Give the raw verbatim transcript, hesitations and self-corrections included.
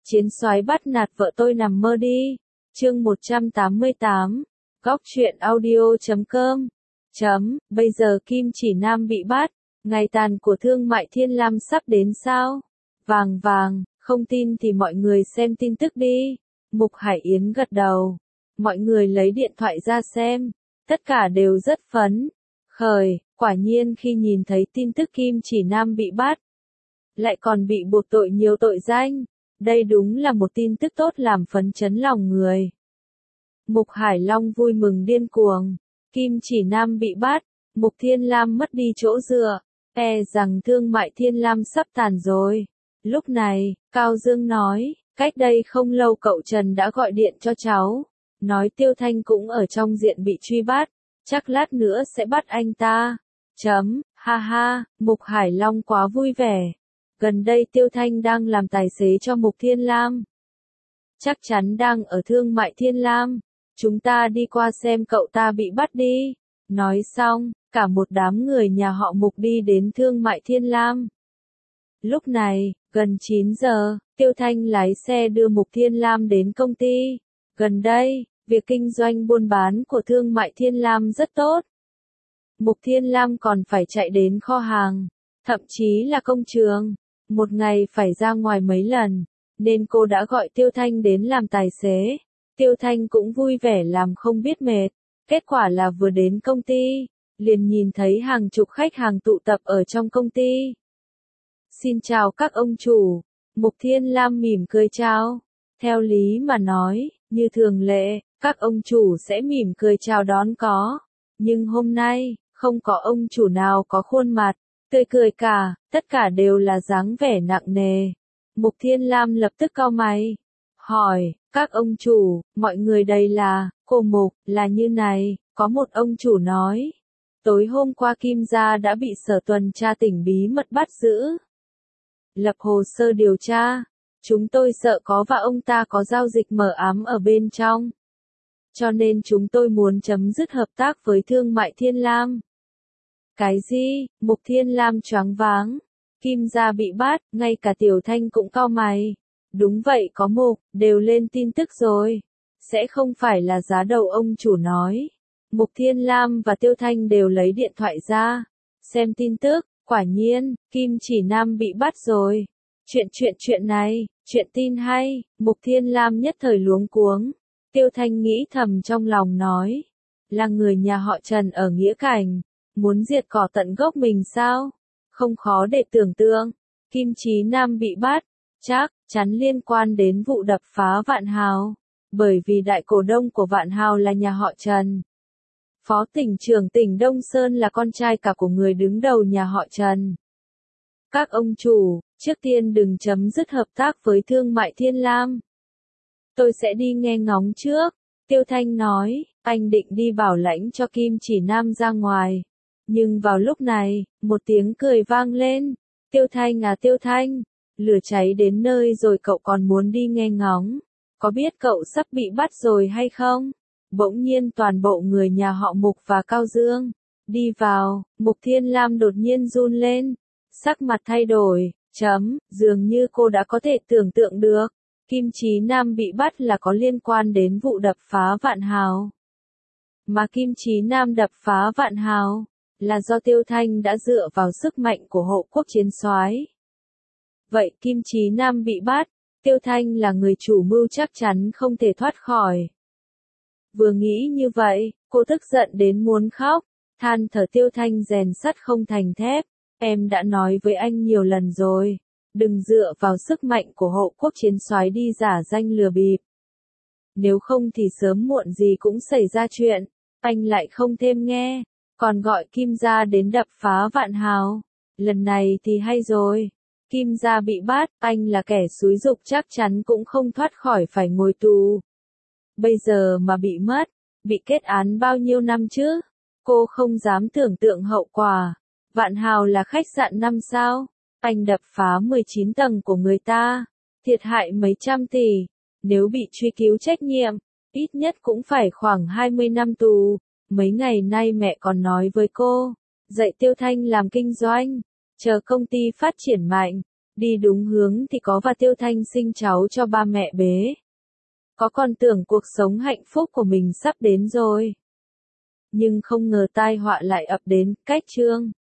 Chiến soái bắt nạt vợ tôi nằm mơ đi. Chương một trăm tám mươi tám. Góc truyện audio chấm com. Chấm, bây giờ Kim Chỉ Nam bị bắt, ngày tàn của Thương Mại Thiên Lam sắp đến sao? Vàng vàng, không tin thì mọi người xem tin tức đi. Mục Hải Yến gật đầu. Mọi người lấy điện thoại ra xem, tất cả đều rất phấn khởi, quả nhiên khi nhìn thấy tin tức Kim Chỉ Nam bị bắt, lại còn bị buộc tội nhiều tội danh. Đây đúng là một tin tức tốt làm phấn chấn lòng người. Mục Hải Long vui mừng điên cuồng. Kim Chỉ Nam bị bắt, Mục Thiên Lam mất đi chỗ dựa, e rằng Thương Mại Thiên Lam sắp tàn rồi. Lúc này, Cao Dương nói, cách đây không lâu cậu Trần đã gọi điện cho cháu, nói Tiêu Thanh cũng ở trong diện bị truy bắt, chắc lát nữa sẽ bắt anh ta. Chấm, ha ha, Mục Hải Long quá vui vẻ. Gần đây Tiêu Thanh đang làm tài xế cho Mục Thiên Lam. Chắc chắn đang ở Thương Mại Thiên Lam. Chúng ta đi qua xem cậu ta bị bắt đi. Nói xong, cả một đám người nhà họ Mục đi đến Thương Mại Thiên Lam. Lúc này, gần chín giờ, Tiêu Thanh lái xe đưa Mục Thiên Lam đến công ty. Gần đây, việc kinh doanh buôn bán của Thương Mại Thiên Lam rất tốt. Mục Thiên Lam còn phải chạy đến kho hàng, thậm chí là công trường. Một ngày phải ra ngoài mấy lần, nên cô đã gọi Tiêu Thanh đến làm tài xế. Tiêu Thanh cũng vui vẻ làm không biết mệt. Kết quả là vừa đến công ty, liền nhìn thấy hàng chục khách hàng tụ tập ở trong công ty. Xin chào các ông chủ. Mục Thiên Lam mỉm cười chào. Theo lý mà nói, như thường lệ, các ông chủ sẽ mỉm cười chào đón có. Nhưng hôm nay, không có ông chủ nào có khuôn mặt tươi cười cả, tất cả đều là dáng vẻ nặng nề. Mục Thiên Lam lập tức cau mày, hỏi, các ông chủ, mọi người đây là, cô Mục, là như này, có một ông chủ nói. Tối hôm qua Kim Gia đã bị sở tuần tra tỉnh bí mật bắt giữ. Lập hồ sơ điều tra, chúng tôi sợ có và ông ta có giao dịch mờ ám ở bên trong. Cho nên chúng tôi muốn chấm dứt hợp tác với Thương Mại Thiên Lam. Cái gì? Mục Thiên Lam choáng váng. Kim Gia bị bắt, ngay cả Tiểu Thanh cũng cau mày. Đúng vậy, có Mục, đều lên tin tức rồi. Sẽ không phải là giá đầu ông chủ nói. Mục Thiên Lam và Tiêu Thanh đều lấy điện thoại ra, xem tin tức, quả nhiên, Kim Chỉ Nam bị bắt rồi. Chuyện chuyện chuyện này, chuyện tin hay, Mục Thiên Lam nhất thời luống cuống. Tiêu Thanh nghĩ thầm trong lòng nói, là người nhà họ Trần ở Nghĩa Cảnh, muốn diệt cỏ tận gốc mình sao? Không khó để tưởng tượng, Kim Chí Nam bị bắt, chắc chắn liên quan đến vụ đập phá Vạn Hào, bởi vì đại cổ đông của Vạn Hào là nhà họ Trần. Phó tỉnh trưởng tỉnh Đông Sơn là con trai cả của người đứng đầu nhà họ Trần. Các ông chủ, trước tiên đừng chấm dứt hợp tác với Thương Mại Thiên Lam. Tôi sẽ đi nghe ngóng trước. Tiêu Thanh nói, anh định đi bảo lãnh cho Kim Chỉ Nam ra ngoài. Nhưng vào lúc này, một tiếng cười vang lên. Tiêu Thanh à Tiêu Thanh, lửa cháy đến nơi rồi cậu còn muốn đi nghe ngóng. Có biết cậu sắp bị bắt rồi hay không? Bỗng nhiên toàn bộ người nhà họ Mục và Cao Dương đi vào, Mục Thiên Lam đột nhiên run lên, sắc mặt thay đổi, chấm, dường như cô đã có thể tưởng tượng được, Kim Chí Nam bị bắt là có liên quan đến vụ đập phá Vạn Hào. Mà Kim Chí Nam đập phá Vạn Hào là do Tiêu Thanh đã dựa vào sức mạnh của hộ quốc chiến soái. Vậy Kim Chí Nam bị bắt, Tiêu Thanh là người chủ mưu chắc chắn không thể thoát khỏi. Vừa nghĩ như vậy, cô tức giận đến muốn khóc, than thở Tiêu Thanh rèn sắt không thành thép. Em đã nói với anh nhiều lần rồi, đừng dựa vào sức mạnh của hộ quốc chiến soái đi giả danh lừa bịp. Nếu không thì sớm muộn gì cũng xảy ra chuyện, anh lại không thêm nghe, còn gọi Kim Gia đến đập phá Vạn Hào. Lần này thì hay rồi, Kim Gia bị bắt, anh là kẻ xúi giục chắc chắn cũng không thoát khỏi phải ngồi tù. Bây giờ mà bị mất, bị kết án bao nhiêu năm chứ? Cô không dám tưởng tượng hậu quả. Vạn Hào là khách sạn năm sao, anh đập phá mười chín tầng của người ta, thiệt hại mấy trăm tỷ, nếu bị truy cứu trách nhiệm, ít nhất cũng phải khoảng hai mươi năm tù. Mấy ngày nay mẹ còn nói với cô, dạy Tiêu Thanh làm kinh doanh, chờ công ty phát triển mạnh, Đi đúng hướng thì có và Tiêu Thanh sinh cháu cho ba mẹ bế. Có còn tưởng cuộc sống hạnh phúc của mình sắp đến rồi. Nhưng không ngờ tai họa lại ập đến, cách chương.